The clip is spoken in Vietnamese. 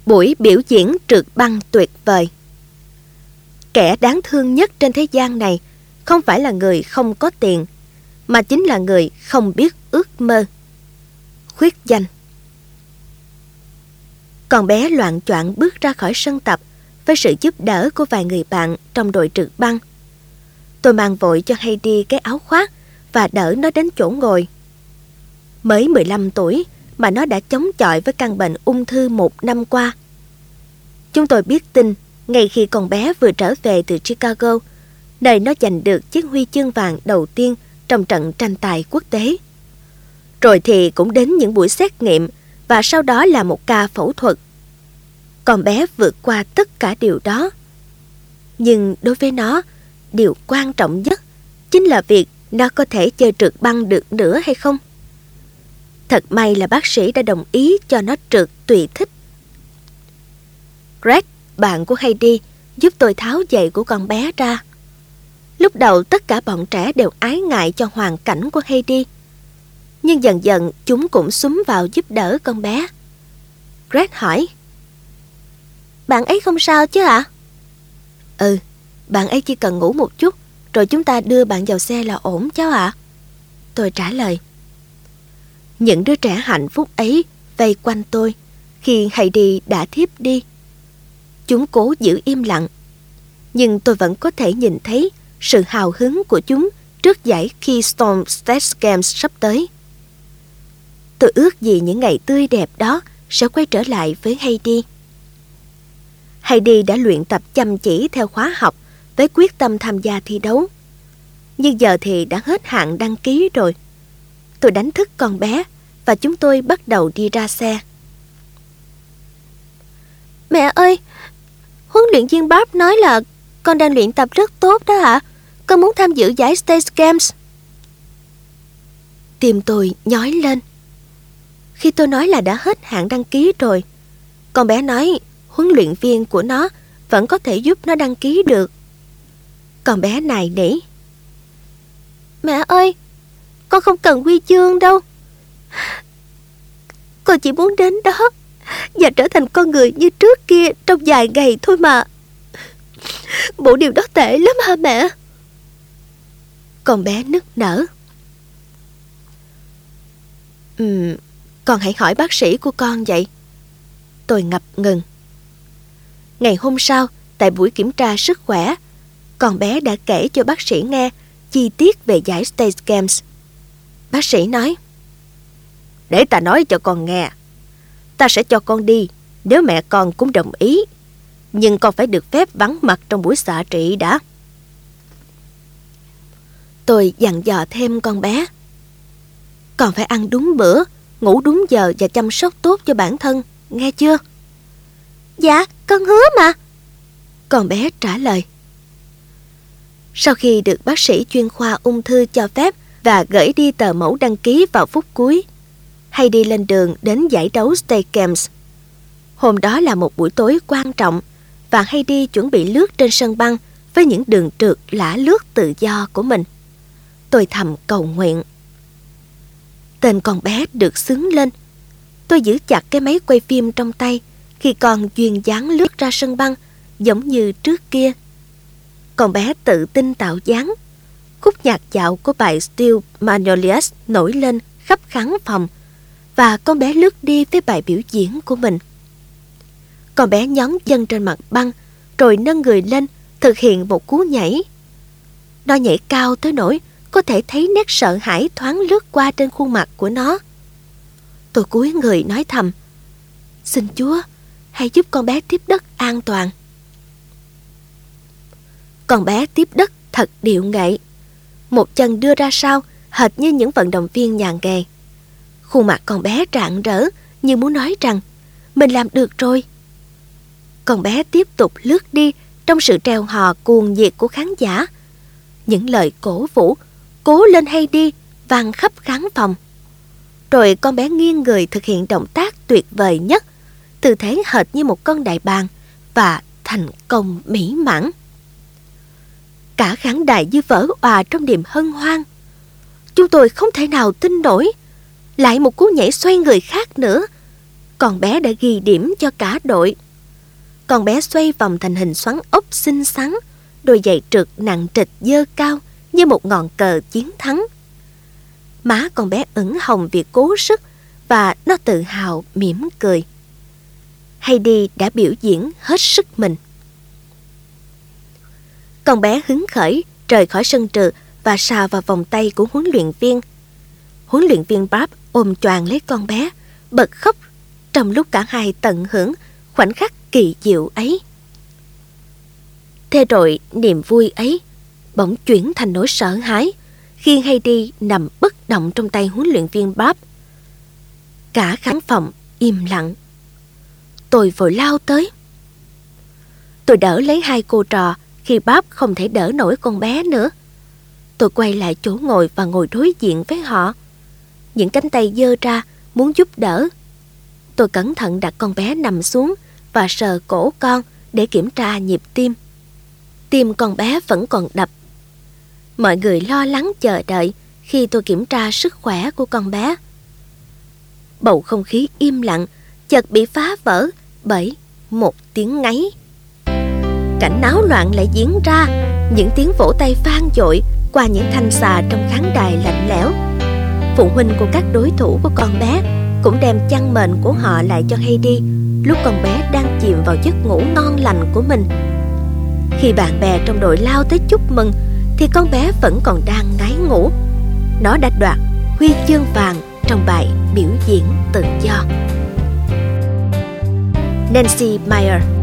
buổi biểu diễn trượt băng tuyệt vời. Kẻ đáng thương nhất trên thế gian này không phải là người không có tiền, mà chính là người không biết ước mơ. Khuyết danh. Con bé loạng choạng bước ra khỏi sân tập với sự giúp đỡ của vài người bạn trong đội trượt băng. Tôi mang vội cho Heidi cái áo khoác và đỡ nó đến chỗ ngồi. Mới 15 tuổi mà nó đã chống chọi với căn bệnh ung thư 1 năm qua. Chúng tôi biết tin ngay khi con bé vừa trở về từ Chicago, nơi nó giành được chiếc huy chương vàng đầu tiên trong trận tranh tài quốc tế. Rồi thì cũng đến những buổi xét nghiệm và sau đó là một ca phẫu thuật. Con bé vượt qua tất cả điều đó. Nhưng đối với nó, điều quan trọng nhất chính là việc nó có thể chơi trượt băng được nữa hay không. Thật may là bác sĩ đã đồng ý cho nó trượt tùy thích. Greg, bạn của Heidi, giúp tôi tháo giày của con bé ra. Lúc đầu tất cả bọn trẻ đều ái ngại cho hoàn cảnh của Heidi, nhưng dần dần chúng cũng xúm vào giúp đỡ con bé. Greg hỏi: Bạn ấy không sao chứ ạ? Ừ, bạn ấy chỉ cần ngủ một chút, rồi chúng ta đưa bạn vào xe là ổn cháu ạ. Tôi trả lời. Những đứa trẻ hạnh phúc ấy vây quanh tôi khi Heidi đã thiếp đi. Chúng cố giữ im lặng, nhưng tôi vẫn có thể nhìn thấy sự hào hứng của chúng trước giải Keystone State Games sắp tới. Tôi ước gì những ngày tươi đẹp đó sẽ quay trở lại với Heidi. Heidi đã luyện tập chăm chỉ theo khóa học với quyết tâm tham gia thi đấu. Nhưng giờ thì đã hết hạn đăng ký rồi. Tôi đánh thức con bé và chúng tôi bắt đầu đi ra xe. Mẹ ơi, huấn luyện viên Barb nói là con đang luyện tập rất tốt đó ạ. Con muốn tham dự giải State Games. Tim tôi nhói lên. Khi tôi nói là đã hết hạn đăng ký rồi, con bé nói huấn luyện viên của nó vẫn có thể giúp nó đăng ký được. Con bé nài nỉ. Mẹ ơi, con không cần huy chương đâu. Con chỉ muốn đến đó và trở thành con người như trước kia trong vài ngày thôi mà. Bộ điều đó tệ lắm hả mẹ? Con bé nức nở. Con hãy hỏi bác sĩ của con vậy. Tôi ngập ngừng. Ngày hôm sau, tại buổi kiểm tra sức khỏe, con bé đã kể cho bác sĩ nghe chi tiết về giải State Games. Bác sĩ nói: Để ta nói cho con nghe. Ta sẽ cho con đi nếu mẹ con cũng đồng ý, nhưng con phải được phép vắng mặt trong buổi xạ trị đã. Tôi dặn dò thêm con bé: Con phải ăn đúng bữa, ngủ đúng giờ và chăm sóc tốt cho bản thân, nghe chưa? Dạ, con hứa mà. Con bé trả lời. Sau khi được bác sĩ chuyên khoa ung thư cho phép và gửi đi tờ mẫu đăng ký vào phút cuối, Heidi lên đường đến giải đấu State Games. Hôm đó là một buổi tối quan trọng và Heidi chuẩn bị lướt trên sân băng với những đường trượt lả lướt tự do của mình. Tôi thầm cầu nguyện. Tên con bé được xướng lên. Tôi giữ chặt cái máy quay phim trong tay khi con duyên dáng lướt ra sân băng giống như trước kia. Con bé tự tin tạo dáng. Khúc nhạc dạo của bài Steel Magnolias nổi lên khắp khán phòng và con bé lướt đi với bài biểu diễn của mình. Con bé nhón chân trên mặt băng rồi nâng người lên thực hiện một cú nhảy. Nó nhảy cao tới nỗi có thể thấy nét sợ hãi thoáng lướt qua trên khuôn mặt của nó. Tôi cúi người nói thầm: Xin Chúa, hãy giúp con bé tiếp đất an toàn. Con bé tiếp đất thật điệu nghệ. Một chân đưa ra sau, hệt như những vận động viên nhà nghề. Khuôn mặt con bé rạng rỡ như muốn nói rằng mình làm được rồi. Con bé tiếp tục lướt đi trong sự treo hò cuồng nhiệt của khán giả. Những lời cổ vũ cố lên hay đi vang khắp khán phòng. Rồi con bé nghiêng người thực hiện động tác tuyệt vời nhất, tư thế hệt như một con đại bàng, và thành công mỹ mãn. Cả khán đài như vỡ òa trong niềm hân hoan. Chúng tôi không thể nào tin nổi. Lại một cú nhảy xoay người khác nữa. con bé đã ghi điểm cho cả đội. Con bé xoay vòng thành hình xoắn ốc xinh xắn, đôi giày trượt nặng trịch dơ cao như một ngọn cờ chiến thắng. Má con bé ửng hồng vì cố sức và nó tự hào mỉm cười. Heidi đã biểu diễn hết sức mình. Con bé hứng khởi rời khỏi sân trượt và sà vào vòng tay của huấn luyện viên. Huấn luyện viên Bob ôm choàng lấy con bé, bật khóc trong lúc cả hai tận hưởng khoảnh khắc kỳ diệu ấy. Thế rồi niềm vui ấy bỗng chuyển thành nỗi sợ hãi khi Heidi nằm bất động trong tay huấn luyện viên Bob. Cả khán phòng im lặng. Tôi vội lao tới. Tôi đỡ lấy hai cô trò khi Bob không thể đỡ nổi con bé nữa. Tôi quay lại chỗ ngồi và ngồi đối diện với họ, những cánh tay giơ ra muốn giúp đỡ. Tôi cẩn thận đặt con bé nằm xuống và sờ cổ con để kiểm tra nhịp tim. Tim con bé vẫn còn đập. Mọi người lo lắng chờ đợi khi tôi kiểm tra sức khỏe của con bé. Bầu không khí im lặng chợt bị phá vỡ bởi một tiếng ngáy. Cảnh náo loạn lại diễn ra, những tiếng vỗ tay vang dội qua những thanh xà trong khán đài lạnh lẽo. Phụ huynh của các đối thủ của con bé cũng đem chăn mền của họ lại cho Heidi lúc con bé đang chìm vào giấc ngủ ngon lành của mình. Khi bạn bè trong đội lao tới chúc mừng thì con bé vẫn còn đang ngáy ngủ. Nó đã đoạt huy chương vàng trong bài biểu diễn tự do. Nancy Meyer.